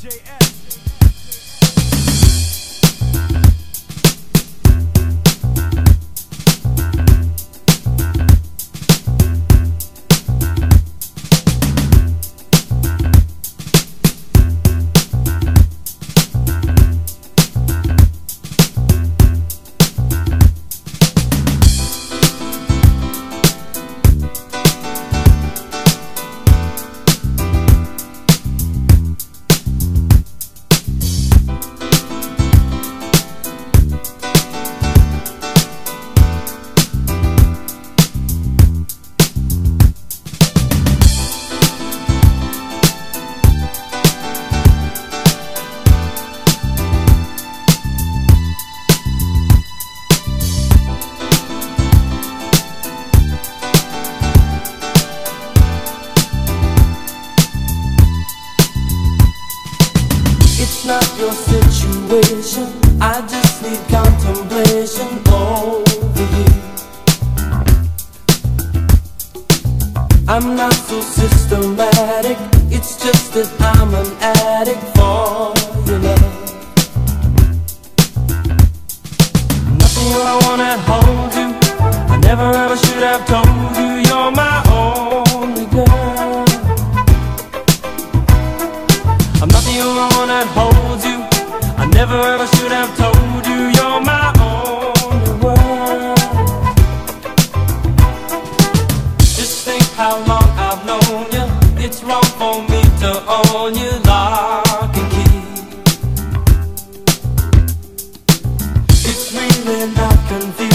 It's not your situation, I just need contemplation over you. I'm not so systematic, it's just that I'm an addict for your love. Nothing I wanna hold you, I never ever should have told you you're my only girl. I'm not the only one that holds you, I never ever should have told you you're my only world. Just think how long I've known you, it's wrong for me to own you lock and key. It's really not confusing.